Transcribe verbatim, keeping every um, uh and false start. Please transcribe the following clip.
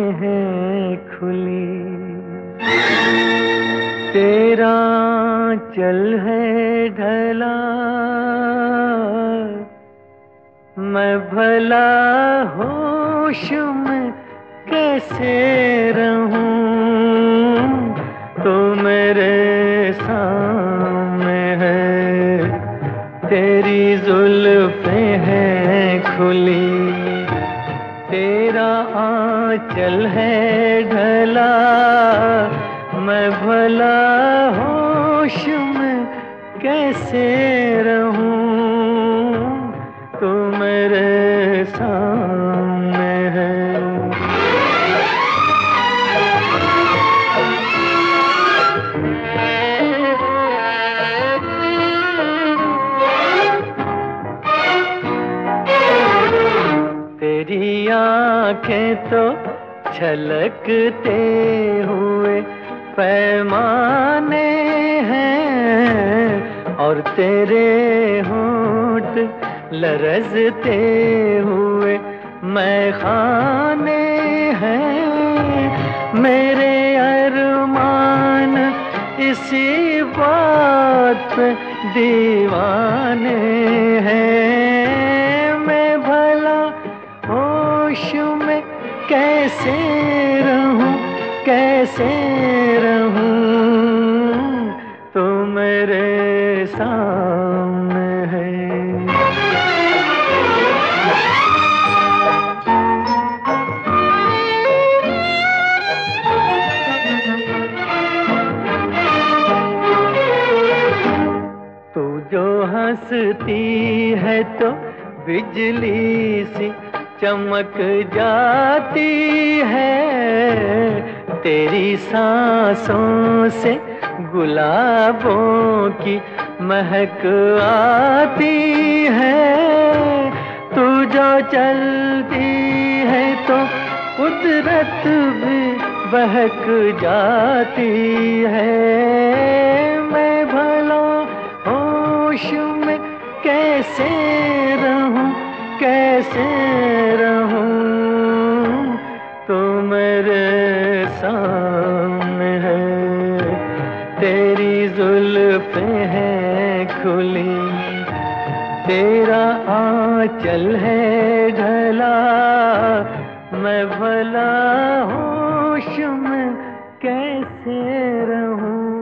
हैं खुली। तेरा चल है ढला, मैं भला होश में कैसे रहूं। तो मेरे सामने है, तेरी जुल्फें हैं खुली। तेरा आंचल है ढला, मैं भला होश में कैसे रहूं। तू मेरे सामने है। तेरी आंखें तो छलकते हुए पैमाने हैं, और तेरे होंठ लरजते हुए मैखाने हैं। मेरे अरमान इसी बात पे दीवाने हैं। मैं भला होश में कैसे रहूं, कैसे रहूं। तो मेरे सामने है। तू जो हंसती है तो बिजली सी चमक जाती है। तेरी सांसों से गुलाबों की महक आती है। तू जो चलती है तो कुदरत भी बहक जाती है। मैं भला होश में कैसे रहूं, कैसे रहूं। तो मेरे सामने है, तेरी जुल्फें हैं खुली। तेरा आंचल है ढला, मैं भला होश में कैसे रहूं।